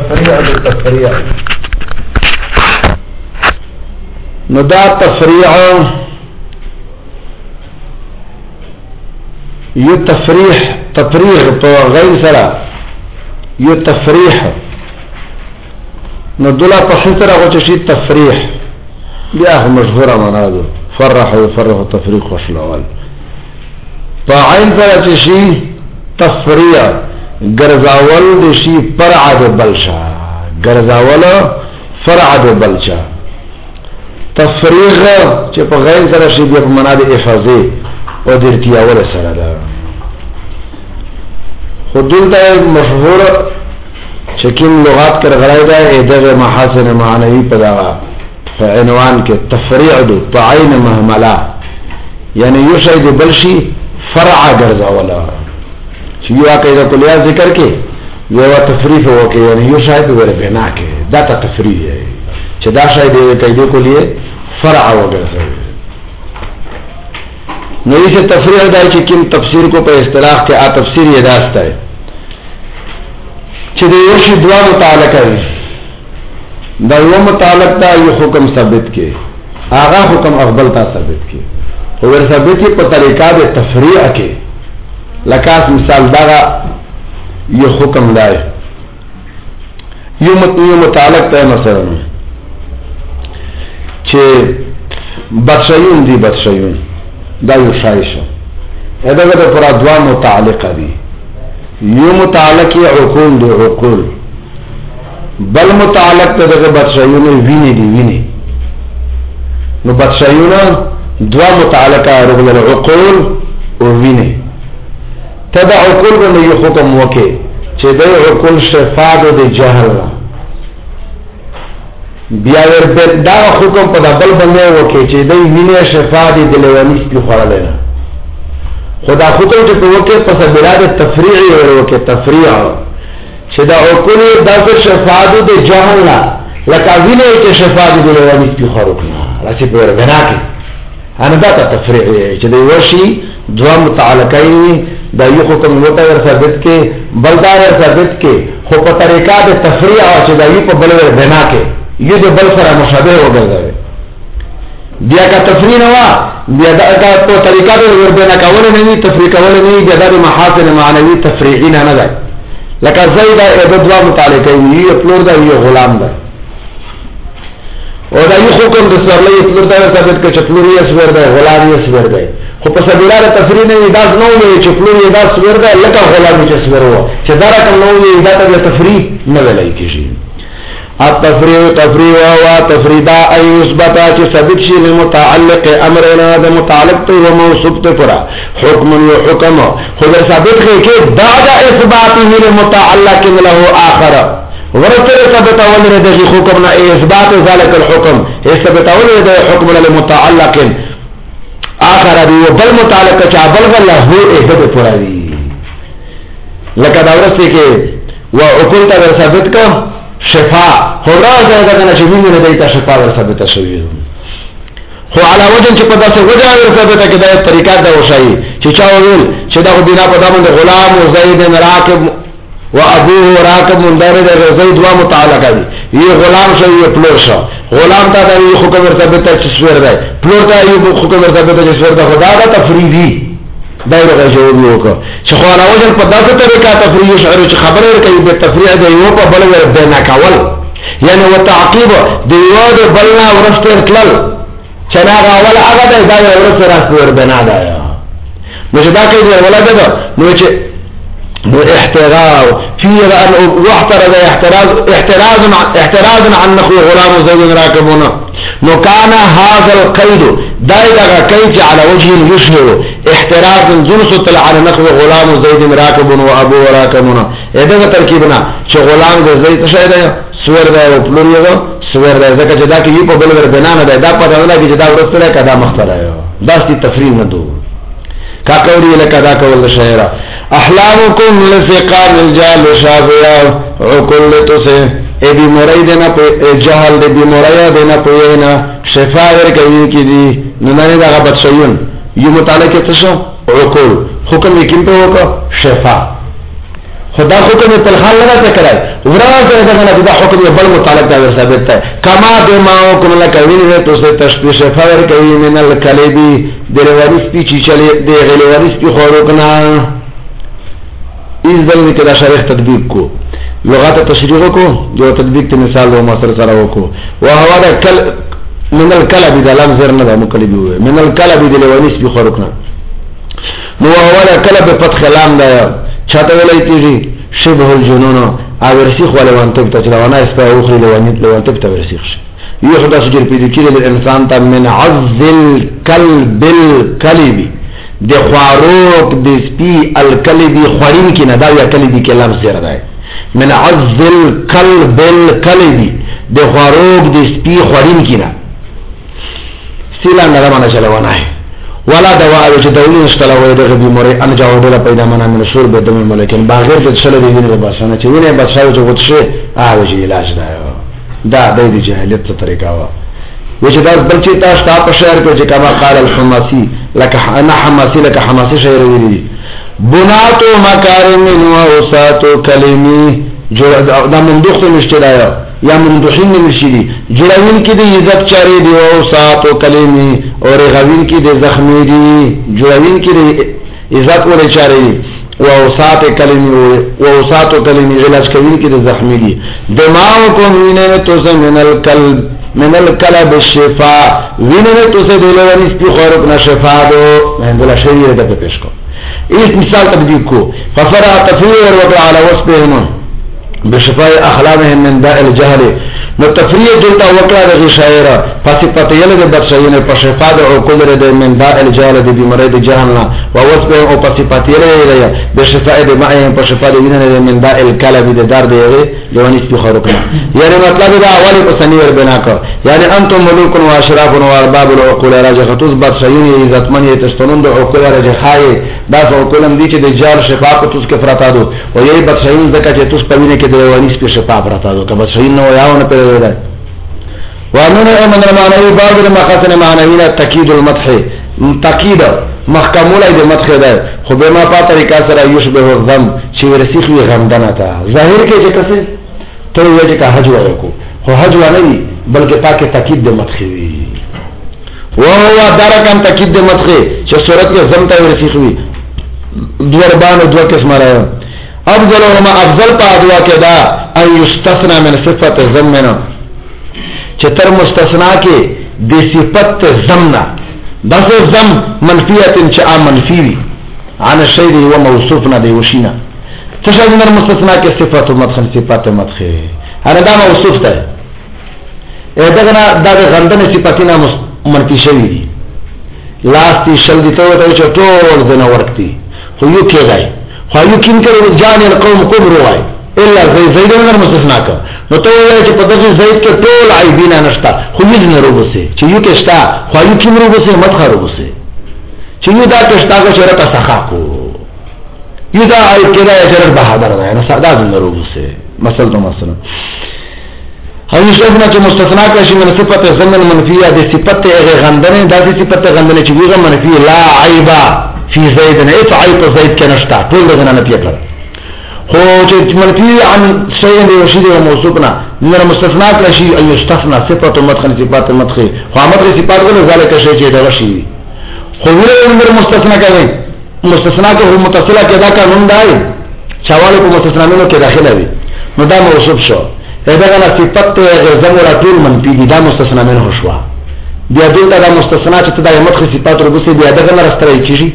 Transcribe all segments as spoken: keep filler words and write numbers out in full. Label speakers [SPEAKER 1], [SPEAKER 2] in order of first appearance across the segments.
[SPEAKER 1] تفریع د تفریع نو دا تفریع یو تفریح تفریح په غیر سره یو تفریح نو دلا په سره غوښتي شي تفریح بیا مشهوره معنا ده فرح يفرح تفریق وشلول په عین سره چې شي تفریع ګرځاول د شي فرع د بلشا ګرځاول فرع د بلشا تفریغ چې په غیر سره شي په معنا د افاظه او د ارتیاول سره ده خودلته مشهور چې کوم لغات کې غړای ده دغه محاسن معنوي په دا عنوان کې تفریع د تعین مهمله یعنی یو شی د بلشي فرع ګرځاول چې یو عقیده کلیه ذکر کې یو تفریح وکي یعنی یو شی په ور بنا کې دا تفریح دی چې دا شی د عقیده کلیه فرع وګرځي نو یې تفریح دای چې کوم تفسیر کو په اصطلاح کې ا تفسیر یې داسته ہے چې د یو شی دوا متعلق دی دا یو متعلق دا یو حکم ثابت کې هغه حکم اقبل تا ثابت کې او ور ثابت په طریقه د تفریع کې لکه مثال دا یو حکم دی یو متعلق ته مثلا چې بچیون دی بچیون دا یو شایشه اته د پر ادوا متعلق دي یو متعلق عقول دی عقول بل متعلق ته د بچیون ویني دی ویني نو بچیون دوا متعلقه رغل العقول او ویني تدع عقول باندې یو حکم وکي چې د عقول شفاعت د جهل بیا ور دا حکم په بل باندې وکي چې د وینې شفاعت د لوانیس په خړل نه خدا حکم ته وکي په بلاد تفریع ور وکي تفریع چې د عقول د شفاعت د جهل نه لکه وینې چې شفاعت د لوانیس په خړل نه راځي په ورغنا کې انا دا تفریع چې د وشي دوا متعلقین دا یو حکم وته ور ثابت کې بلدار ثابت کې خو په طریقه د تفریع او چې دا یو په بل ور بنا کې یو د بل سره مشابه وګرځي بیا کا تفریع نه وا بیا دا په طریقه د ور بنا کول نه وي تفریع کول نه وي بیا د محاسن معنوي تفریعین نه ده لکه زید د دوا متعلقین یو پلور دا یو غلام ده او دا یو حکم د سرلې پلور دا ثابت کې چې پلور یې سور ده غلام یې سور ده خو په سبیلار تفریح نه دا نو وي چې پلور یې دا سور ده لکه غلام چې سور و چې دا رقم نو وي دا ته تفریح نه ویلای کیږي التفریع تفریع او تفریدا ای مثبت چې ثابت شي متعلق امرنا د متعلق ته او موصوف ته پورا حکم او حکم خو ثابت کې بعد اثباته للمتعلق له اخر ورته ثبت اول د حکم نه اثبات ذلك الحكم ثبت اول د حکم للمتعلق آخر دی بل متعلق چا بل الله هو احدث پورا دی لکه دا ورسته کې و عقول ته ثابت کا شفاء خو راځي دا کنه چې ویني نه دیتا شفاء ور ثابت شوی خو علا وجه چې په داسې وجه ور ثابت کې دا طریقه دا وشي چې چا ویل چې دا بنا په دامن غلام او زید راکب و ابوه راکب مندر د زید و متعلق دی یہ غلام شو یہ پلور شو غلام تا دا یہ حکم ور ثابت چې سور دی پلور تا یہ حکم ور ثابت چې سور دی خدا دا تفریدی دایره جواب وکړه چې خو علا وجه په داسې طریقه تفریح شعر چې خبره کوي به تفریح دی یو په بل ور بنا کول یعنی وتعقیب دی یو د بلنا ورسته تل چې نا اول هغه دا ورسته راځي ور بنا دا نو چې دا کوي ولادت نو چې نو احتراز في ان واحترز احتراز احتراز احتراز عن نخو غلام زيد راكبون نو كان هذا القيد دايغا كيف على وجه يشهر احتراز جنس طلع على نخو غلام زيد راكبون وابو راكبون اذا ترکیبنا چې غلام زيد شاید سور دا او پلوریو سور دا ځکه چې دا کې په بل ور بنا نه دا پته نه لګي چې دا ورسره کدا مختره دا ستې تفریح نه دو کا کوری لکه دا کول شاعر احلامکم لفقان الجال شافیا عقل تو سے ای بی مرائی دینا پہ جہل دی بی مرائی دینا پہینا شفا ور کوي کی دی ننانی دا غبت شیون یو مطالعه کې تاسو عقل حکم یې کوم په وکړه شفا خدا حکم په حال نه څه کړای ورته دغه دا حکم یې بل متعلق دا ثابت ده کما د ماو کوم لکه ویني ته څه تشبیه فور کوي من الکلبی د رواني سپی چې چلی د غلواني سپی خورو کنه ایز دل کې دا شرح تطبیق کو لغات تشریح کو جو تطبیق ته مثال او مصر سره وکړو او هوا د کل من الکلب د لام زر نه د مکلبی وي من الکلب د رواني سپی خورو کنه نو هوا د کلب فتح لام دا چاته ولای کیږي شبه الجنون او ورسیخ ولا وانتب تجلوانا اسپا اخری لوانیت لوانتب تورسیخ شي یو خدا سجر پیدا کړي د انسان ته من عز الكلب الكلبي د خواروق د سپي الكلبي خورین کې نه دا یا کلبي کې لام سره ده من عز الكلب الكلبي د خواروق د سپي خورین کې نه سیلا نه روانه چلوانا ہے ولا دواء چې دولي نشتلا وای دغه بیماری ان جاو دله پیدا منه من شور به دمه ملکن باغیر د شل دی ویني باسنه چې ویني باساو چې وڅشه هغه چې علاج دا دا د جاهلیت څخه طریقه وا و چې دا بل چې تاسو په شعر کې چې کما قال الحماسي لك انا حماسي لك حماسي شعر ویلي بنات مکارم و اوسات کلمی جو دا مندوخ مشتلا یا مندوحین نشیدی جوړوین کې د عزت چاري دی او ساتو کلمې او رغوین کې د زخمی دی جوړوین کې د عزت او چاري دی او ساتو کلمې او ساتو کلمې علاج کوي کې د زخمی دی دماغکم وینه تو من القلب من القلب الشفاء وینه تو سے دلوانی سپی خورق نه شفاء دو مهندلا شریعه د پیش کو اس مثال تبدیل کو ففرع تفویر وقع على وصفهم بشفاء اخلاقهم من داء الجهل متفریه جلتا وکړه د شاعر فصفت یله د بشین په شفاء او قدر د من داء الجهل د بیماری د جهل نه او وصف او فصفت یله بشفاء د ماء په شفاء د وینه من داء الكلب د درد یې لونی په خروق یعنی مطلب دا اولی په سنیر بنا کو یعنی انتم ملوک و اشراف و ارباب العقول راجحتوس بشین عزتمن یتستنون د عقول راجحای دا عقولم دي چې د جال شفاء کو توس کې فرتا دو او یې بشین زکه چې توس په وینه کې د ونی په شفاء فرتا دو کبه شین نو یاونه په وانونه من المعنوي بعض المقاصد معنويه تاكيد المدح تاكيد محکموله د مدح ده خو به ما په طریقه سره یشبه الذم چې ورسیخ وي غمدنه تا ظاهر کې چې کسه ته یې چې حج وکړو خو حج نه وي بلکې پاکه تاکید د مدح وي وهو درکان تاکید د مدح چې صورت کې ذم ته ورسیخ وي دربان دوه قسمه راځي افضل وما افضل په ادوا کې دا ان یستثنى من صفه ذمنا چې تر مستثنا کې د صفت ضمنا دغه ضم منفیه چې عام منفی وي عن الشيء و موصوفنا دی وشینا تشهد من مستثنا کې صفات مدخل صفات مدخل هر دا موصوف ده دغه دا د غندنه صفاتنا منفی شوی دي لاستي شل دي ته ته چې ټول دنه ورکتي خو یو کېږي خو یو کین کړي جان القوم کبروا الا زي زيد من مستثنا کا نو ته وایي چې په دغه زید کې ټول عیبین نشتا خو یې نه روبسه چې یو کې شتا خو یو کې روبسه مدخل روبسه چې یو دا کې شتا چې رته سخا کو یو دا ای کېدا چې بهادر نه نه ساده نه روبسه مثلا مثلا هغه څنګه چې مستثنا کا شي من صفت زمن منفیه د صفت غندنه د صفت غندنه چې ویغه منفی لا عیبا فی زید نه ایت عیب زید کې نشتا ټول دغه نه پیټل خو چې منفی عن شيء يشير الى موصوفنا من المستثنى كشيء اي يستثنى صفه مدخل صفات مدخل خو مدخل صفات غو ذلك شيء چې دغه شي خو ویل من المستثنى کوي مستثنى کې متصله کې دا قانون دی چاواله په مستثنى نو کې داخله وي نو دا موصوف شو دغه نه صفات زموږه ټول منفی دي دا مستثنى منه شو بیا دلته دا مستثنى چې دا مدخل صفات ورغسي بیا دغه نه راستري کیږي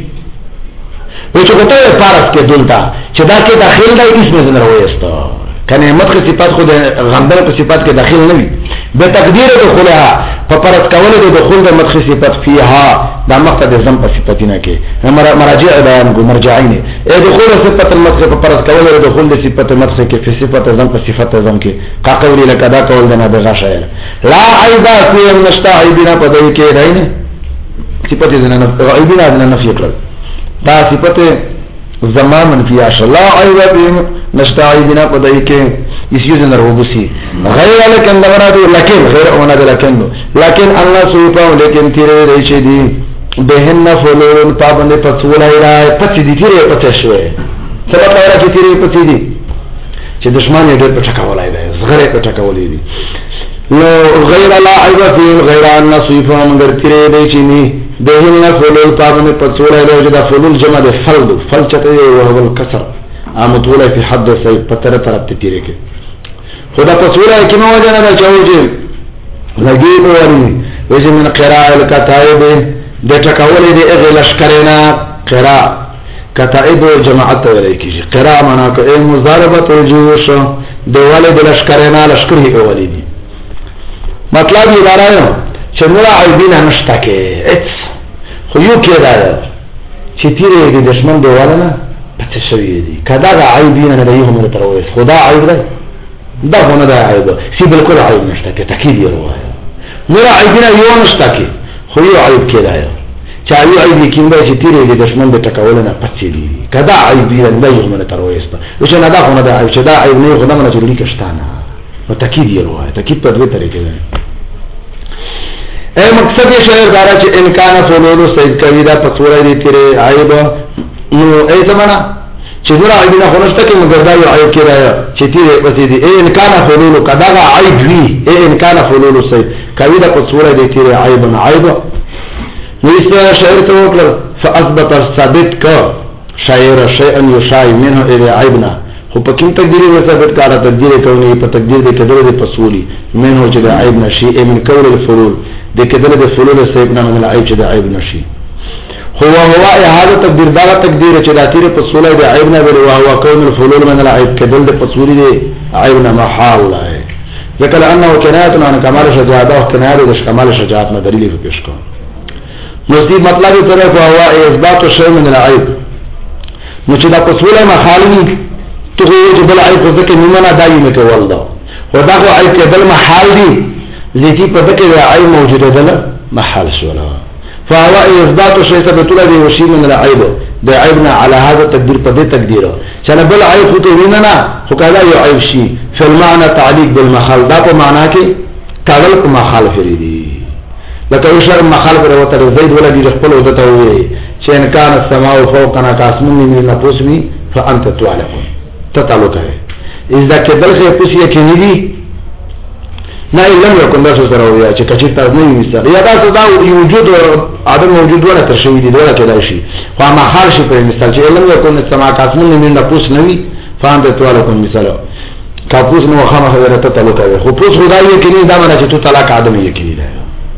[SPEAKER 1] و چې کوته پارس کې دلته چې دا کې داخل دی اسم نه راوېسته کنه مدخل صفات خو د غندل په صفات کې داخل نه وي به تقدیر دخولها په پرد کول د دخول د مدخل صفات فيها دا مقصد زم په صفاتینه کې مراجع بیان کو مرجعین اے دخول صفات المدخل په پرد کول د دخول د صفات مدخل کې په صفات زم په صفات زم کې کا قولی لك دا کول د نه بغا شاعر لا عیبا فی مشتا عیبنا په دې کې راینه صفات نه عیبنا نه نفي کړل دا صفت زمان منفی عشر لا عیب بهم نشتعیبنا قدائی کے اس یوز نروبسی غیر لکن دغنا دو لیکن غیر اونا دو لیکن دو لیکن اللہ سوپاو لیکن تیرے ریچے دی بہن فلون پابند پتولائی رائے پچی دی تیرے پچشوئے سبت لائرہ کی تیرے پچی دی چې دشمن یې ډېر په ټکولای دی زغره په ټکولې دي نو غیر لا عیب فی غیر ان نصیفا مگر تیرې دی چې ني دهن فلول پابنه پڅولای دی چې دا فلول جمع ده فلد فل چته او هو الکسر امطوله فی حد سی پتر طرف ته تیرې کې خدا پڅولای کې نو وجه نه چاوږي لګي په وری وجه من قراء الکتائب د ټکولې دی اغه لشکرینا قراء کتائب جماعت ویل کیږي قراء معنا کوي مضاربه الجيوش دیواله د لشکرینا لشکري اولی دي مطلب یې راځي چې نور عیبین نشته کې اڅ خو یو کې راځي چې تیرې د دشمن دیواله نه پته شوی دي کدا عیبین نه دی هم تر وې خدا عیب ده دا نه ده عیب سی بالکل عیب نشته کې تکید یې وایي نور عیبین یو نشته کې خو یو عیب کې راځي چې یو عیب کې نده چې تیرې د دشمن د ټکول نه پڅې دي کدا عیبین نه دی هم تر وې چې نه دا نه ده عیب چې دا عیب نه خدای نه جوړی کښتانه نو تکید یې وایي تکید په دوه طریقې ده اے مقصد یہ شعر دارا چې انکان فلولو سید کوي دا پڅوړی دي تیرې عیب نو اے زمانہ چې نور عیب نه خلصته کې مگر دا یو عیب کې راځي چې تیرې پڅې دي اے انکان فلولو کدا عیب وی اے انکان فلولو سید کوي دا پڅوړی دي تیرې عیب نه عیب نو است شعر ته وکړه فاثبت ثابت کا شاعر شیئا یشای منه الى عیبنا خو په کوم تقدیر ثابت کړه تقدیر کوي په تقدیر دې کډره دې پسولي منه چې عیب نشي من کول الفلول دې کډره دې فلول سیب نه من عیب چې عیب نشي هو هو هغه تقدیر دا تقدیر چې د تیر پسوله دې عیب نه ویل او هو کون الفلول من العیب کډل دې پسولي دې عیب نه محال ہے ذکر انه کنایه عن کمال شجاعت او کنایه د کمال شجاعت نه دلیل پیش کو مزید مطلب طرف هو اثبات شیء من العیب نو چې دا پسوله محال تو چې بل عیب په کې نیمه دایي نه کول دا خدا خو عیب کې بل محال دي ذاتی په کې عیب موجوده ده محال شولا فهو اثبات شيء ثبت له وشي من العيب ده عيبنا على هذا التقدير په دې تقدیر چې نه بل عیب ته وینه نه خو کله یو عیب شي فالمعنى تعليق بالمحال دا په معنا کې کاغل په محال فریدي لکه اشار محال پر وته زید ولا دي خپل ودته وي چې ان کان السماء فوقنا كاسمن من نفسي فانت تعلم تتعلق ہے اذا کدل خې پوسی کې نیدي نه لم يكن ذا سره ویا چې کچې تاسو نه مثال یا دا دا وجود عدم موجود ولا تر شوی دي ولا کېدای شي خو ما حال شي په مثال چې لم يكن السماء كاسمن من نفس نوي فانت تعلق مثال کاپوس نو خامه خبره ته تعلق ہے خو پوس خدای کې نه دا معنی چې تو طلاق عدم یقیني ده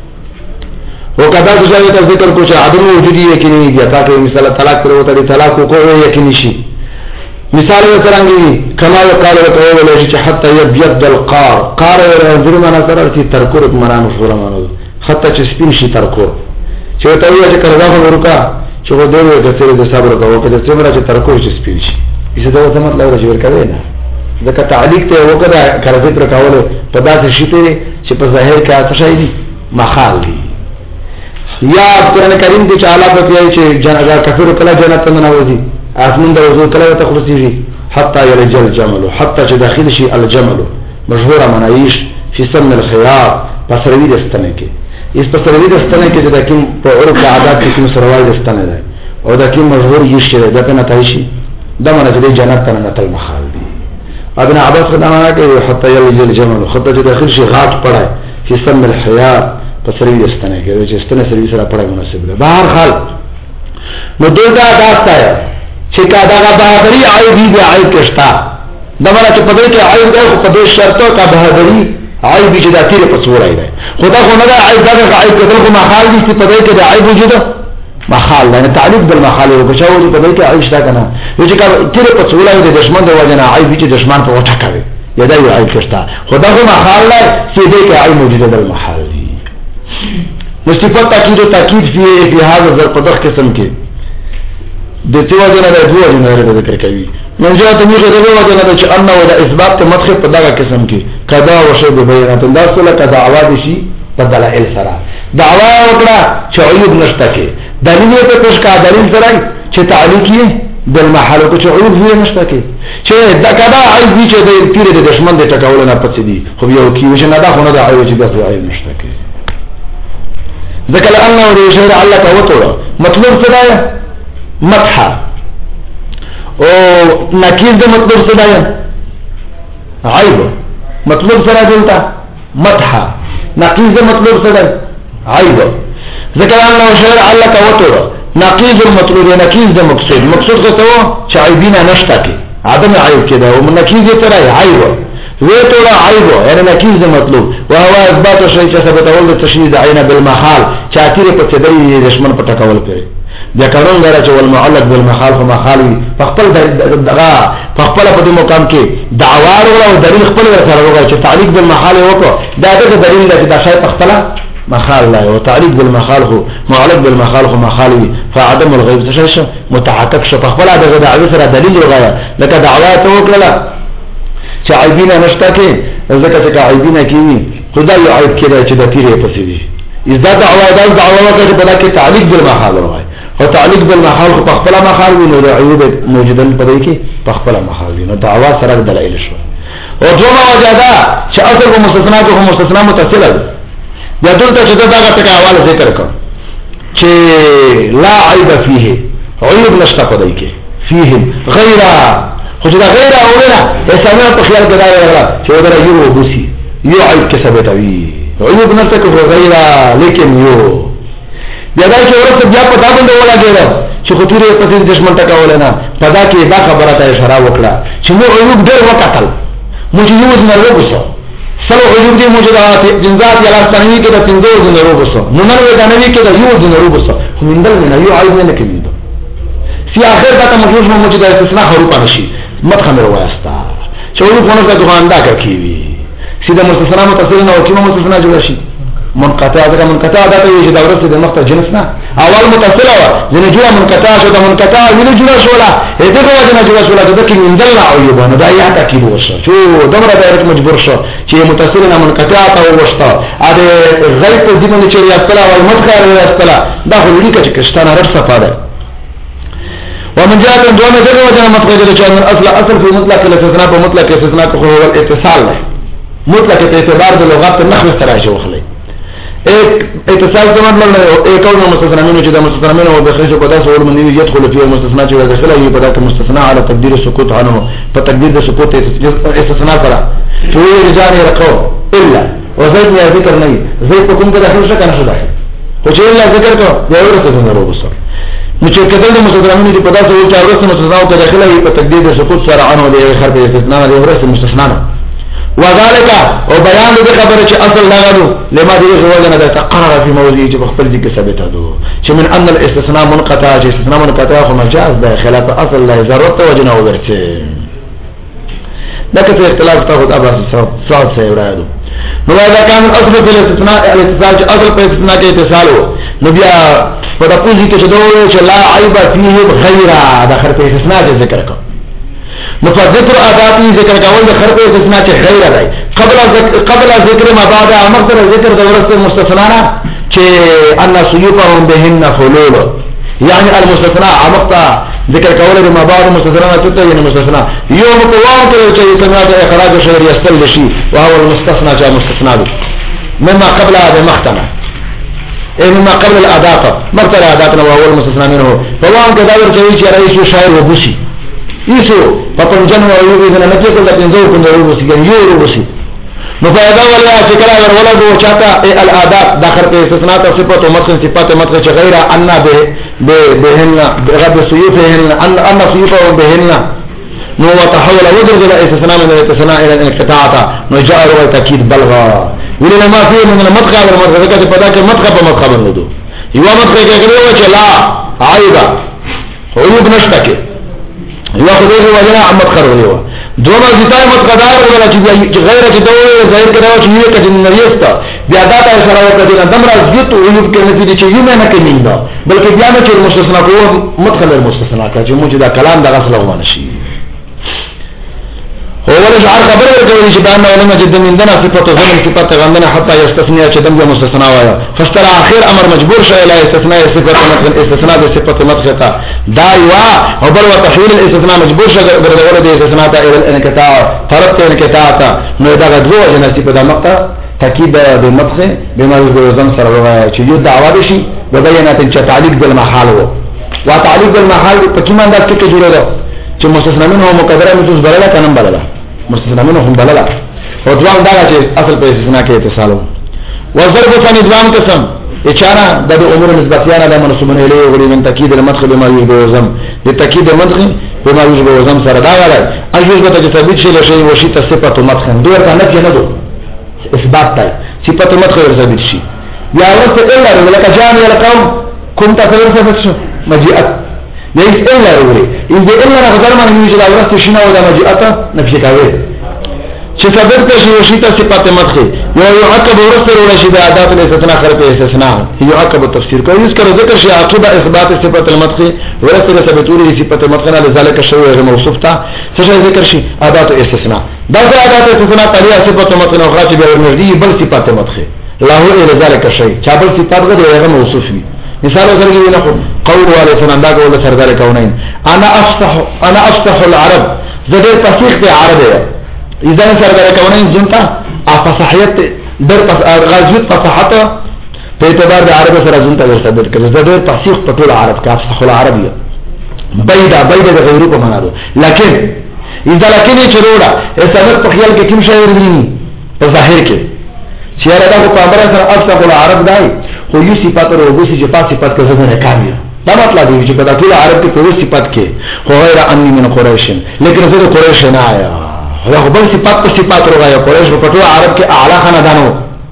[SPEAKER 1] او کدا چې ته ذکر کو چې عدم وجود یقیني دي تاکي مثال طلاق پر وته طلاق کو یقیني شي مثال وترانګي کما وقال وتعالى چې حتى يبيض القار قار ورمانه سره چې ترکور مرانو فرمانو حتى چې سپین شي ترکور چې ته وایې چې کړه دا ورکا چې و دوی د سره د صبر کوو چې څومره چې ترکور چې سپین شي یې دا څه مطلب راځي ورکوي نه ځکه تعلیق ته وکړه کړه پر کاوله په داسې شي ته چې په ظاهر کې څه شي دي مخال دي یا قرآن کریم کې چې اعلی په کې چې جنګ کفر کله جنت ته نوځي اسمن د وضو کله ته خلصيږي حتى يلج الجمل حتى چې داخل شي الجمل مشهوره منایش فی سن الخيار پسروی دستنه کې اس پسروی دستنه کې د کوم په عرف عادت کې کوم سروای دستنه ده او د کوم مشهور یې شي د کنه تایشي د منه چې جنت ته نه تل مخال دي ابن عباس خدامه کوي حتى يلج الجمل حتى چې داخل شي غاټ پړای فی سن الخيار پسروی دستنه کې چې استنه سروي سره پړای مناسب ده بهر حال نو دودا داستا چې کا دا بہادری عیب دی عیب کښتا دا مله چې په دې کې عیب دی خو په دې شرطو کا بہادری عیب چې د تیر په صورت دی خدا خو نه دا عیب دا عیب کول خو محال دي چې په دې کې د عیب وجود محال نه تعلیق بالمحال او بچاو په دې کې عیب شته کنه چې کا تیر په صورت دی دشمن د وجنه عیب چې دشمن په وټه کوي یا دا یو عیب کښتا خدا خو محال نه چې دې کې عیب موجود دی المحال دی مستفاد تاکید او تاکید فی فی هذا ظرف دغه قسم کې د تیوا جنا د دوه جنا ذکر کوي من جهه تمیغه د دوه جنا چې انه د اثبات مدخل په دغه قسم کې قضا او شی به بیانات انداز له قضا عواد شي په دلایل سره دعوا وکړه چې عیب نشته کې دلیل ته پېښ کا دلیل سره چې تعلیق یې بالمحال کو چې عیب یې نشته کې چې دا قضا عیب چې د تیر د دشمن د ټکول نه پڅ دي خو یو کې چې نه دا خو نه د عیب چې د عیب نشته کې ذکر انه د شرع الله تعالی مطلوب څه دی مدح او نکیر د مطلب څه دی عیب مطلوب سره دلته مدح نقیض مطلوب سره عیب ذکر الله شرع لك وتر نقیض المطلوب نقیض د مقصود مقصود څه ته چې عیبینه نشته کې عدم عیب کده او نقیض سره عیب ویتو عیب یعنی نقیض مطلوب وهو اثبات شيء چې ثبت اول تشديد عین بالمحال چاکیر په تدری دشمن په ټکول کوي د قانون غره چې والمعلق بالمحال فما خالي خپل دغه خپل په دې مقام کې دعوار او دلیل خپل سره وګړي چې تعلیق بالمحال وکړه دا د دلیل د شای خپل محال لا او تعلیق بالمحال هو معلق بالمحال هو محالي فعدم الغيب تشش متعاقب شو خپل دغه دعوی سره دلیل وګړه لکه دعوات وکړه چې عیبینه نشته کې ځکه چې عیبینه کې خدای یو عیب کړي چې د تیرې پسې دي اذا دعوا دال دعوا وکړي په لکه تعلیق بالمحال وایي او تعلیق بالمحال خو په خپل محال ویني د عیوب موجودن پدې کې په خپل محال ویني دعوا سره دلایل شو او دوه وجدا چې اصل او مستثنا جو مستثنا متصل یا دلته چې دغه ټکا حواله ذکر کړ چې لا عیب فيه عیب نشته پدې کې فيه غیر خو دا غیر اورنه اسمه په خیال کې راغله چې دا یو وبسي یو عیب کې ثابت وي عیب نشته کې غیر لیکن یو بیا دا چې ورته بیا په دا باندې ولاګیږي چې خطورې په دې دشمن ټکاول نه پدا کې دا خبره ته اشاره وکړه چې مو عیوب ډېر وکړل موږ یو ځنه وګورو سلو عیوب دي موجودات جنزات یا لاستانی کې د څنګه ځنه وګورو نو نن دا نه وی کې دا یو ځنه وګورو خو مندل نه یو عیب نه کېږي في اخر دا مخصوص موجوده استثناء حروف نشي مدخل رواستا چې یو په نظر دواندا کوي سیده مستثنا متصل نه او کومه مستثنا جوړ شي منقطع ده منقطع ده چې دا ورته د مقطع جنس نه اول متصل و ځنه جوړه منقطع شو د منقطع ویني جوړه شولا دغه وجه نه جوړه شولا د کې من دل او یبانه دا یا تاکید وشو چې دمره دایره مجبور شو چې متصل نه منقطع تا وشتا اده غیر په دې باندې چې یا اصطلاح او مدخل یا اصطلاح دا خو لري چې کشتانه رب صفاده ومن جهه دوه دغه وجه مطلق د چې اصل اصل په مطلق الاستثناء په مطلق الاستثناء هو الاتصال مطلق اعتبار د لغت نحو سره شو خلې ایک اتصال څه مطلب نه ایک او مستثنا منه چې د مستثنا منه او بخیش کو دا سوال منی يدخل فيه المستثنا چې داخله یي په دغه مستثنا على تقدير السقوط عنه په تقدير د سقوط استثناء سره چې رجال رقو الا وزيد یا ذکر نه زید په کوم کې داخل شو کنه شو داخل خو چې الا ذکر کو دا ورته څنګه وروسته نو چې کله د مستثنا منه په داسې وو چې ورته مستثنا او داخله یي په تقدير د سقوط سره عنه د خرب استثناء د ورته مستثنا وذلك او بیان د خبره چې اصل لغدو لما دې غوښنه ده تقرر في موضوع چې خپل ذکر ثابت ده چې من ان الاستثناء منقطع چې استثناء منقطع خو مجاز ده خلاف اصل لا ضرورت وجنه ورته لکه څه اختلاف ته خو اباس صاد سره ورادو نو دا کان اصل په الاستثناء الاتصال چې اصل په استثناء کې اتصال نو بیا په دغه ځکه چې دوی چې لا عیب فيه غیر د خرط استثناء ذکر کړ مفذكر اداتي ذکر کول د خرط استثناء چې غیر دی قبل قبل ذکر ما بعد امر تر ذکر د ورسته مستثنا چې ان سيوفهم بهن خلول يعني المستثناء عمقتا ذکر کول د ما بعد مستثنا ته یعنی مستثنا یوم قوام ته چې سماع اخراج شهر يستل شي وهو المستثنى جاء مستثنا مما قبل هذا محتمل اي مما قبل الاداه مرتبه الاداه وهو المستثنى منه فوان كذا چې رئيس شاعر وبوسي ایسو په پنځن او یو دې نه کې کله پنځو پنځو وروسي یو وروسي نو فائدہ ولا چې کله ورولد او چاته الاداب داخل په استثناء او صفات او متن صفات متن چې غیر ان به بهن غد سيوفهن ان ان سيوفه بهن نو وتحول وجد الى استثناء من الاستثناء الى الانقطاع نو جاء هو تاكيد بلغا ولنا ما فيه من المدخل على المدخل کې پتا کې مدخل په مدخل باندې یو مدخل کې کېږي چې لا عیب عیب نشته کې یو خدای دې وجه عمد خرولې و دوه ځای متقدار ولا چې غیر چې دوه ظاهر کړه چې یو کله نریستا بیا دا تا سره وکړي نه دمر ازیت او یو کې نتیجه چې یو نه کوي نه بلکې بیا نه چې مستثنا کوو مدخل المستثنا کا چې موجوده کلام د غسل وانه شي هو ولا شعر خبر ورکوي چې دا نه علماء جدا من دنا صفات غنم صفات غندنه حتى يستثني چې دمه مستثنا وایا فاسترى اخر امر مجبور شي الى استثناء صفات مثلا استثناء صفات مدخله دايوا او بل وتحويل الاستثناء مجبور شي بدل د استثناء الى الانقطاع طرف انقطاع نو دا غوږ جنسي په دمقه تاکید د مدخل بما يزن سره وایا چې یو دعوا شي وبينات تعليق بالمحال و وتعليق بالمحال په کومه انداز کې جوړه چې مستثنا منه مقدره مجوز بلله کنه بلله مستثنا منه هم بللا او دوام دا چې اصل په استثناء کې اتصال وو وضرب ثاني دوام قسم اشاره د امور نسبتیانه د منصوبن الیه غړي من تاکید المدخل بما يشبه وزم د تاکید المدخل بما يشبه وزم سره دا غړي اجوز به تثبیت شي لشي وشي صفه مدخل دوی ورته نه کېنه دو اثبات دی صفه مدخل ثابت شي یا ورته الا ولک جان القوم كنت ثابت شو مجيئت ليس الا وري ان دې الا غدر من یوجد ورته شنو ولا مجيئت نفي کوي چې ثابت شي وشي صفه مدخل یو يعقب ورسره ولا شي د عادات الاستثناء خرف استثناء يعقب التفسير کوي ذکر ذکر شي عقب اثبات صفه المدخل ورسره ثبتوري صفه مدخل لذلك الشيء غير موصوف تا څه ذکر شي عادات الاستثناء دا عادات الاستثناء طريقه صفه مدخل او خاطب ورنردي بل صفه مدخل لا هو الى ذلك الشيء چا بل صفات غير موصوف وي مثال ورګي نه قول عليه السلام دا قول سردار کونین انا افصح انا افصح العرب زده فصیح د عرب اذا سردار کونین جنتا افصاحیت در غازیت فصاحت په اعتبار د عرب سره جنتا ورثبت کړي زده فصیح په ټول عرب کې افصح العربیه بيدا بيدا د غیرو په معنا ده لکن اذا لکن چروڑا اسمت په خیال کې کوم شی ورغلی په ظاهر کې چې رادا په امر سره افصح العرب دای خو یو صفات او وګو چې په صفات کې زمونه کامیه دا مطلب دی چې په ټول عرب کې په صفات کې خو غیر انی من قریش لیکن زه د قریش نه آیا دا خو بل صفات په صفات راغی قریش په ټول عرب کې اعلی خاندانو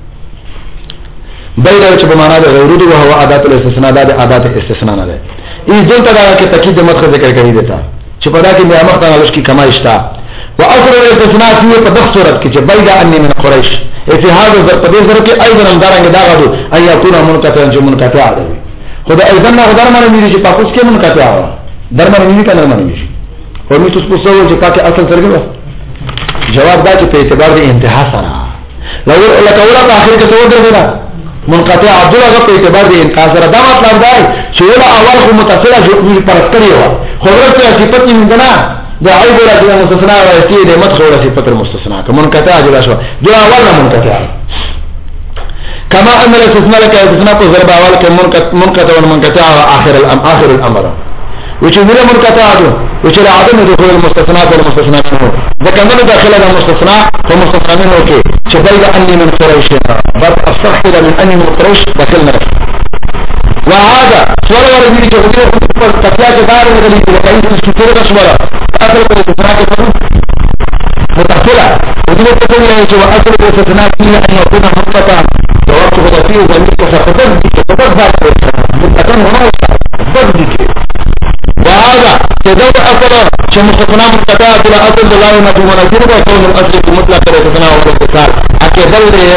[SPEAKER 1] بيد چې په معنا د غیرود او هو عادت الاستثناء د عادت استثناء نه ده ای ځل ته کې تاکید مدخل ذکر کړی دی چې په دا کې میامخ ته لږ کی کمای شته واصل الاستثناء فيه په دغه صورت کې چې بيد انی من قریش في هذا القدر کې ايضا همدارنګ دا غدو اي يكون منقطعا جو منقطع دی خدای ايضا نه غدار باندې ملي چې پاکوس کې منقطع و درمن ملي کنه نه ملي او می تاسو په څو چې پاکه اصل سره جواب دا چې په اعتبار د انتها سره لو لکولا په اخر کې څه ودرېدا منقطع عبد الله په اعتبار د انقاذ سره دا مطلب دی چې ولا اول خو متصله جو پرستري و خو ورته صفت نه نه دا عيب ولا كده مستثنى ولا يستيد مدخل ولا صفة المستثنى كمنقطع جدا شو دو أول منقطع كما أن الاستثناء لك الاستثناء ضرب أول كمنقطع ومنقطع آخر الأمر آخر الأمر ويشوفون منقطع ويشوف عدم دخول المستثنى والمستثنى منه إذا كان من داخل المستثنى فمستثنى منه كي شبيل أني من قريش بس أصح من أني من قريش داخلنا وهذا سؤال ورد يجي يقول تطلع دار ودليل وكاين تشكيل رسوله اصل الاستثناء كده متصله ودي تقول يعني هو اصل الاستثناء ان يكون منقطعا ووقت فيه ضمير فقدر فقدر ذات متكن هنا ضد وهذا تدور اصل شيء مستثنى منقطع الى اصل لا يمكن منازل وكون الاصل مطلق الاستثناء والاتصال اكيد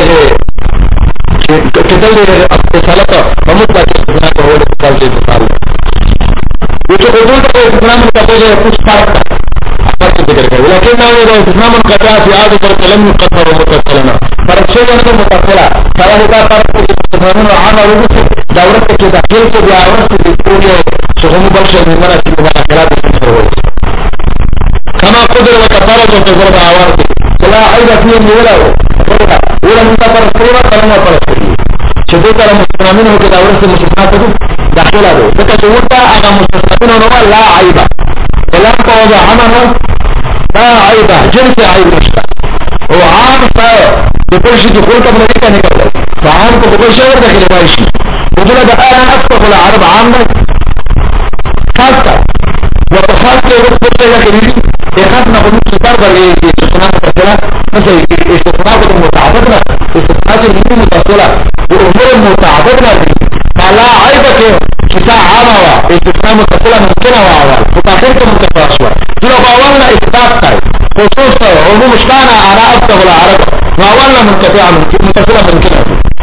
[SPEAKER 1] كدل اتصالات ومطلق الاستثناء هو الاتصال الاتصال وجه حدود الاستثناء منقطع कुछ فرق فرق ذکر کړي لکه نو د استثناء منقطع في عاده پر کلم مقدر متصلنا فرق شی نه متصله سره دا فرق چې استثناء عام او دوره کې داخل کې بیا ورته د ټول څه هم بل شي نه راځي په مداخلات كما قدر وكفاره وتضرب عوارض لا عيب فيه ولا ولا منتظر سريرا كلام فرق شدو کله مستثنامین هو دا ورسره مستثنا ته داخله ده ځکه چې ورته هغه مستثنامین نو لا عیب ولا توضع عنه لا عیب جنس عیب نشته او عام ځای د ټول شي دخول ته نه کنه کوي فعام کو په شاور داخله وایي وجود دا انا اكثر العرب عامه خاصه وتخاص له وقت داخلي اخذنا قانون صفار بري استثناء متصله مثلا استثناء متعدده استثناء غير متصله وامور متعدده فلا عيب كه كسا عامه استثناء متصله ممكنه واول وتاخير كمتصل لو اولنا اثبات تاي خصوص عموم شانه على اكثر العرب واولنا منقطع متصله ممكنه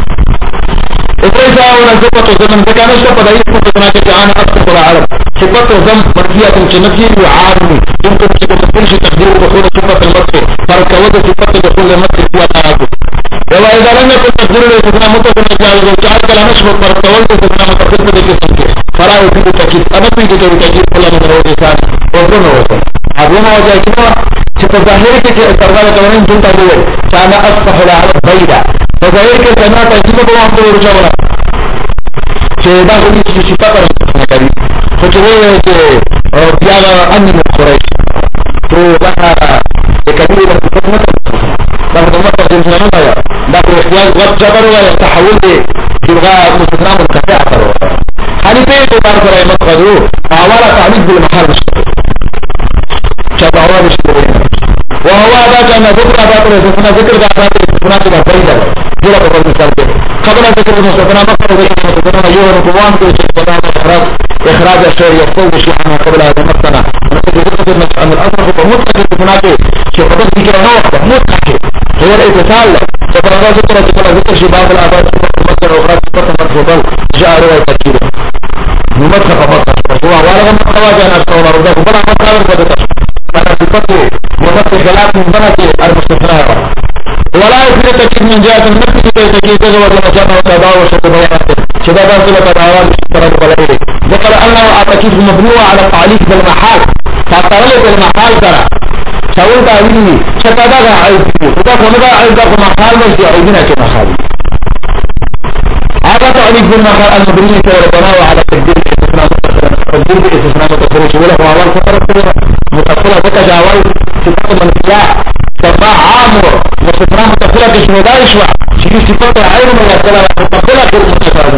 [SPEAKER 1] إذا أولا صفة الزمن ذكا نشتة فدائية مستثناء كتعانا أكثر العرب صفة الزمن مرفية كنفي وعارمي يمكن أن تكون تقدير دخول صفة المدخل فركوة صفة دخول المدخل هو تعاقب وإذا لم يكن تقدير الاستثناء متصل جائز وجعل كلام نشبه فركوة الاستثناء متصل بكسنك فلا يفيد التأكيد أما في التأكيد كل من هو الإنسان وظن وظن أظن وجه كما ستظاهرك كأسترغال كونين جنتا هو كان أصفح العرب بيدا فظاهر کے سنا تجربہ کو ہم کو ورجا ولا چیدا کو کی صفات پر کری فجوه کہ بیا ان قریش تو لها کبیر خدمت دا خدمت استثناء نه وایي دا په احتیاج وقت جبر وایي تحول دی جلغه مستثناء منقطع کړو خالي په اعتبار سره مقدرو اواله تعلیق بالمحل چا دعوا نشته وهو هذا كان ذكر ذات الاستثناء ذكر ذات الاستثناء كذا فريدا جرى بقول مثال قبل ذكر المستثنى مقر ذكر المستثنى يوم القوام في استثناء اخراج اخراج الشيء يفوق شيء عنه قبل هذا المستثنى ذكر ان الاصل في مطلق الاستثناء شيء قبل ذكر نوع مطلق هو الاتصال فقد ذكر ذكر ذكر شيء بعض الابواب مصدر اخراج صفه مرفوضه جاء روايه تكيل ممثل فقط هو ولا مقتضى كان استوى رده بلا مقتضى فلا صفته وصف خلاف من بنك المستثناء ولا يفرق تكيد من جهة النفس تكيد تزوج المجمع وتداوى وشك بياناته شداد أنزل تداوى بشكرة بلائره ذكر أنه التكيد مبنوع على التعليق بالمحال فالتعليق بالمحال ترى سأقول تعليمي شكداغا عيب وذاك ونغا عيب ذاك محال مجدي عيبنا كمحال هذا تعليق بالمحال المبني كوربناه على تقدير الاستثناء تقدير الاستثناء متفرش وله وعوال فترة متفرة ذكا جاوال صفات منفية سماع عام واستثناء متفرة كشمو دايشوا شكي صفات عين من يسأل متفرة كيف متفرة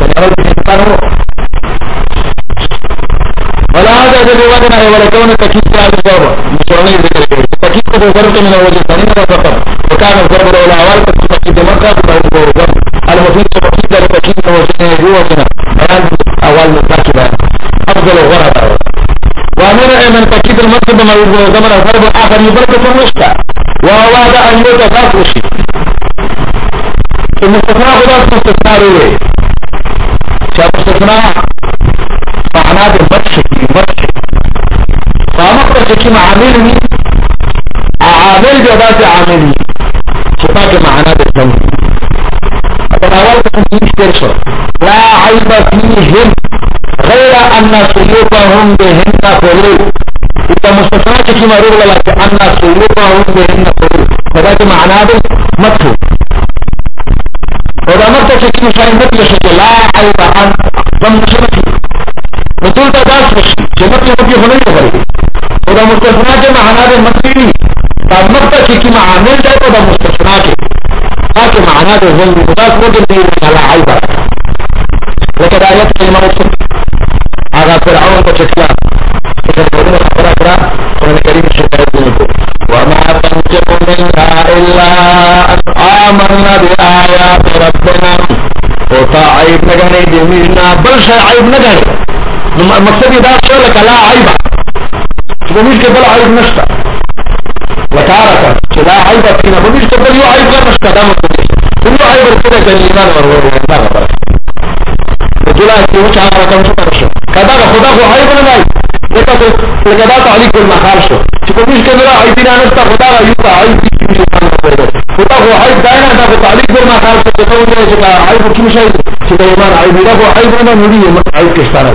[SPEAKER 1] ولا هذا الذي وضعنا ولا كون تكيد على الضرب مشروعي ذكر تكيد قد ضربت من وجه ثاني فقط وكان الضرب ولا عوال تكيد مرة بالضرب المفيد تكيد لتكيد من وجهه جوه بيان أول متاكدة أفضل غرض ومنع من تكيد المقصد ما يضمن الضرب الآخر يبرك المشكلة وهو هذا أن يتفاق شيء المستثناء خلاص مستثناء روي شاب مستثناء معناه المدشك المدشك فمقصد شيء معاملني عامل جدات عاملي شفاك معناه الثاني أتناولت من يشترشر لا عيب فيهم غير أن سلوكهم بهن قلوب إذا مستثناء كما رغل لك أن سلوكهم بهن قلوب فذلك معناه مدفوع وإذا مدفع كما شاين مدفع لا عيب أن ضم شمكي وطول تداس بشي شمكي مدفع هنوي بغير وإذا مستثناء معناه مدفعي فمدفع كما عامل جائے وإذا مستثناء تاکہ معنی دے ظلم مداس مدل دیر على عیبا لکہ آیت کلمہ رسول آغا فرعون کو چکلا لیکن قدم خبر اکرا قرآن کریم شکایت دنے کو وما تنجب منها الا ان آمنا بآیات ربنا ہوتا عیب نگانے دیمینا بل شای عیب نگانے مقصد یہ داس شو لکہ لا عیبا دمیش کے بل عیب نشتا وتارة لا عيب فينا فمش تقول يو عيب غير مش كلام كل عيب كده كان الايمان ورور ولا غبر وجلا يوش على كم شو كرشو كذا خدا هو عيب ولا عيب ده كده تعليق المحال شو فمش كده عيبنا نفس خدا يو عيب مش خدا هو عيب دايما ده تعليق المحال شو تقول ده عيب كم شيء كده ايمان عيب ده هو عيب انا نريد عيب كشتانه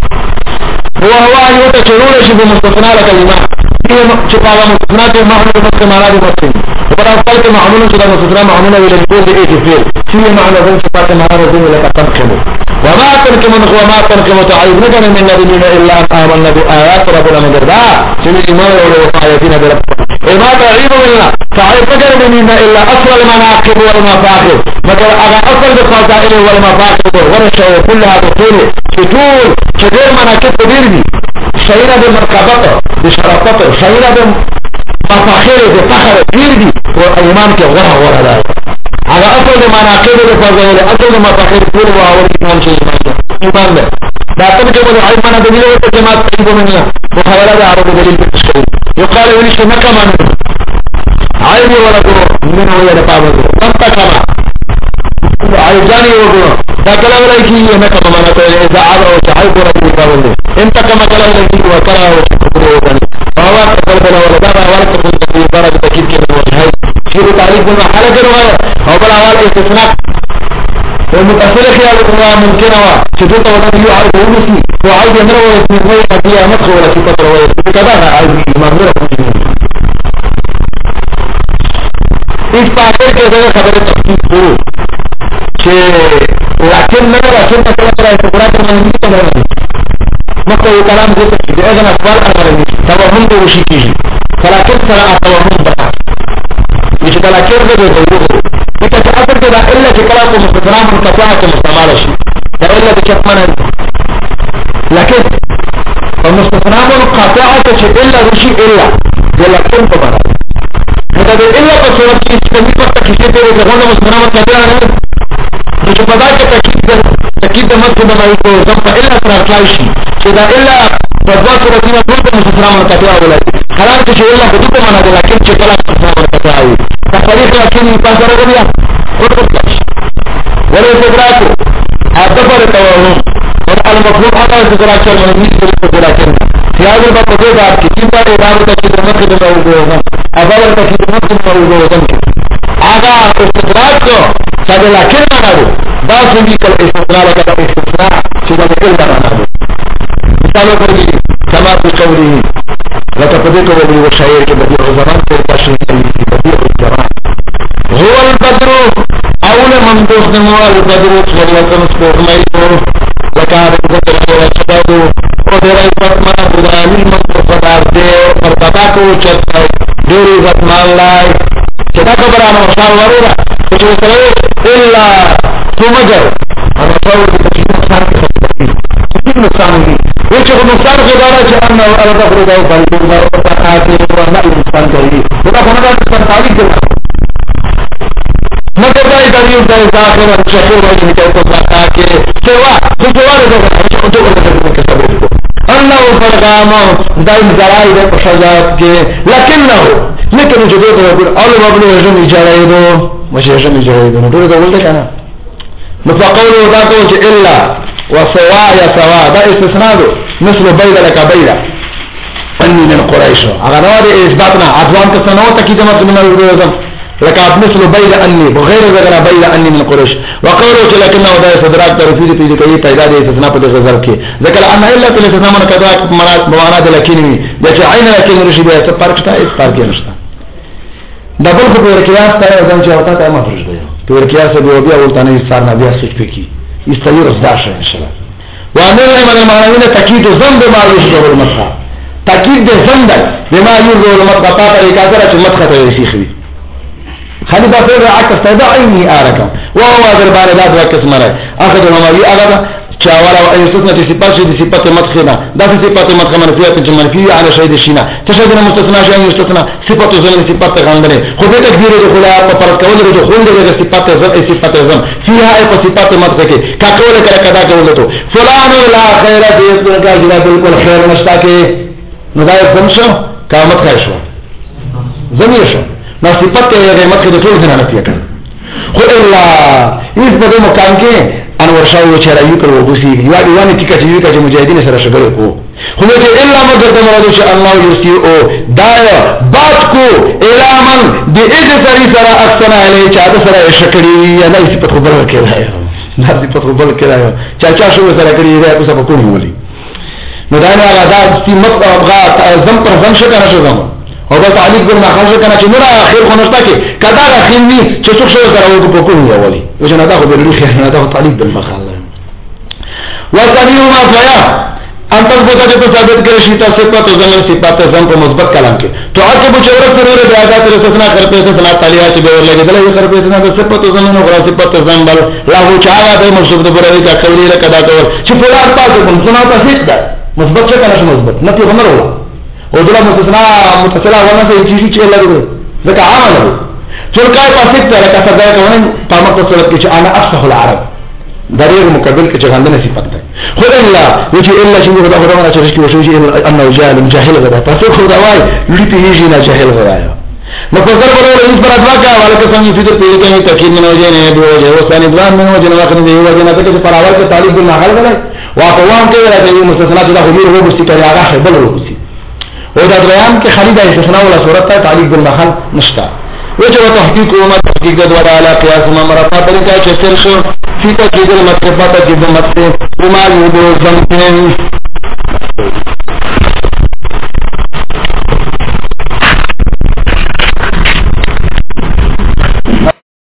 [SPEAKER 1] هو هو يوتا شرور شي بمستثنى لك الايمان چپاوا مستثناء کے معنی مت کے معنی مت اور اصل کے معمول سے مستثناء معمول ہے للفعل ايه فعل في معنى ذن صفات معنى ذن لك تنقم وما تنقم وما تنقم تعيب نكن من نبينا الا ان آمنا بآيات ربنا مجردا سن ايمان وآياتين برب وما تعيب منا تعيب نكن منا الا اصل المناقب والمفاخر مگر اگر اصل الفضائل والمفاخر ورشه كلها بطول طول كثير مناقب كبير دي شعيرة بالمركبات بشرفات شعيرة بالمفاخر بفخر كبير دي والإمام كغرها غرها دائما على أصل المناقب والفضائل أصل المفاخر كل وأول إمام شيء إمام ده داتن کے بولے عیب مانا دلیل ہوتا جماعت عیب منیا مخابرہ دا عرب دلیل پر تشکری یقال ونیش نکا مانو عیب ولدو من ہویا دپا بزو نمتا کما عیب جانی ہوگو دا کلا ولیکی یہ نکا مانا تو اذا عبا وچا عیب ولدو دپا بزو انتا کما کلا ولیکی وکلا وچا کبرو وکنی وہوات تقل بلا ولدا وارد تقل تقل بارد تقید کے نوجہائی شیر تعریف بنا حالة کروایا وبلا وال استثناء والمتأثر خيال الله ممكن هو شدوط ودن يعرف ونسي وعيد يمر ويسمي قبيا مدخل ولا سفة ويسمي كذا عيد ممر اس پاکر کے ذرا خبر تفصیل کرو کہ لیکن میں لیکن مثلا کرا ہے پورا کرنا نہیں تو نہیں مطلب یہ کلام جو ہے اذن اقوال امر نہیں توهم تو وشي کیجیے لیکن سرا توهم بتا کله کې به وګورو چې اصل کې دا الا چې کله کوم مستثنا منقطع کې مستعمل شي دا الا د چتمنه لکه په مستثنا منقطع کې چې الا رشي الا ولکن په معنا دا د الا په صورت کې چې په پټه کې چې د غوډه مستثنا منقطع نه چې په دا کې تاکید تاکید د مطلب باندې کو زم په الا سره راځي شي چې دا الا په دغه صورت کې ټول مستثنا منقطع ولای حالان کې چې الا په دې معنا ده لکه چې کله مستثنا منقطع وي تفریق لكن يقدر بها قدرت ولا استدراك اعتبر توهم والمطلوب هذا استدراك المنزل بالاستدراك في هذا الباب تجد كتير بار إدارة تكيد مكتب موجودة أبدا تكيد مكتب موجودة هذا استدراك هذا لكن هذا ده سنجي كالاستثناء لك الاستثناء سيدا كل ده هذا مثال فرقي كما في قوله لتقديك ولي والشعير كبديع الزمان تشريك بديع الزمان هو البدر اول منبوس نمو البدر صلوة مستوحميته لكاد البدر والشباب ودر الفتمة بداني المنتصدار دي مرتباكو چتاو ديري فتمان لاي چتا خبرانا وشال ورورا کچو سرے إلا تمجر انا صور بتشير نقصان کی خطبتي كثير نقصان ہوئی وچه نقصان خدارا چه انا ارد خرداو فالدو دارو پتاکاتی ورنا نقصان کری ودا خوندا نقصان تاریخ دلنا مگر دائی داریو دائی داخل و شخور و جنکای پتاکاکی سوا سوا رضا خطبتي خطو ورد خطبتي سبوت کو انه فرقاما دائم زرائی دے پشاجات کے لکنه لیکن جو دو دو اول مبنو رجم اجارای دو مش رجم اجارای دو دو دو ولده کنا مفقوله دا کو چې الا وسواء يا سواء دا استثناء دو مثل بيد لك بيد اني من قريش اگر نو دې اثباتنا ادوان کا سنو تکید مطلب نو لك مثل بيد اني بغیر ذکر بيد اني من قريش وقولوا لكنه دا استدراك ترفيذ في کوي پیدا دې استثناء په غزل کې ذکر ان الا الاستثناء من کذا معنا د لكن د عین لكن رشي به فرق تا اس فرق نشته دبل کو پر قیاس ته ځان چې اوتا ته مفرج دی پر قیاس به بیا ولته نه استار نه بیا سوچ پکې استوي رزداشه ان شاء الله وامر من المعنوين تاكيد ذنب ما يشبه المسخ تاكيد ذنب بما يشبه المسخ په طریقه سره چې مسخ ته شيخوي خالد بافر عكس تدع عيني آركم وهو دربار ذات وكس مرة أخذ المامي أغدا شاولا وأن يستثنى في صفات شيء صفات مدخنا ده في صفات مدخنا منفية منفية على شيء الشينا تشهدنا مستثنى شيء يستثنى صفات زمن صفات غندرة خذ تكبير دخولها فبرك كول دخول ده صفات زم صفات زم فيها أي صفات مدخكة كقول كذا كذا قولته فلان لا خير في كذا بالكل خير مشتاكي نذايب زمشو كامت خيشوا زميشو نو صفت یې مکه د ټول ځنه نفي کړ خو الا هیڅ په مکان کې انور شاو چې رايو کړو وګسي یو دیوانه ټیکټ یې کړ چې مجاهدین سره شګړه کو خو دې الا مگر د مراد چې الله یوسي او دایا بات کو الامن دې دې سری سره احسن علی چې دا سره شکړي یا نه صفت خبر ورکړای نه صفت خبر ورکړای چا چا شو سره کړی دې تاسو په کوم ولي نو دا نه غدا چې مت ابغا زم پر زم شکر شو زم او بس تعلیق بالما خرج کنه چې نور اخر خنشتا کې کدا راخینی چې څوک شو درو په کوم یو ولي وجه دا خو به لري خیر نه دا تعلیق بالما خرج وصدیو ما فیا انت بوته چې ثابت کړی شي تاسو په ځان صفات ځان په مثبت کلام کې تو اته به چورت سره د آزاد رسنا کرتے ته سنا تعالیه چې به ورلګي دلته کرتے ته د صفات ځان نو غره صفات ځان بل لا هو چا د منصوب د بره کا کوي له کدا کول چې فلان تاسو کوم سنا تاسو ده مثبت څه کنه مثبت نه په غمر ولا او دغه مستثنا متصله ونه چې چې چې لګو ځکه عامل ترکای پاسه ته لکه څنګه کوي په مکه صورت کې چې انا افصح العرب دریغ مقابل کې چې غندنه صفت ده خو الا وجه الا چې موږ دا غواړو چې رښتیا وشي انه جاهل جاهل غدا تاسو خو دا وای لټي هیڅ نه جاهل غدا نو په ځل په اړه پر ادواکا ولکه څنګه چې دې ته کې تاکید نه وځي نه به وځي او ثاني دوان نه وځي نو واخلې دی وځي نه ته پر اول کې طالب بن نغل غلای واقوام کې راځي مستثنا دا خو دې هو مستقل هغه بل وروسي او دا بیان کې خالد استثناء ولا صورت ته تعلیق بالمحل نشتا وجه تحقیق او ما تحقیق د ولا علی قیاس ما مرفع طریقه چې سر شو فی تحقیق المطلب تحقیق المطلب وما یبو زمتن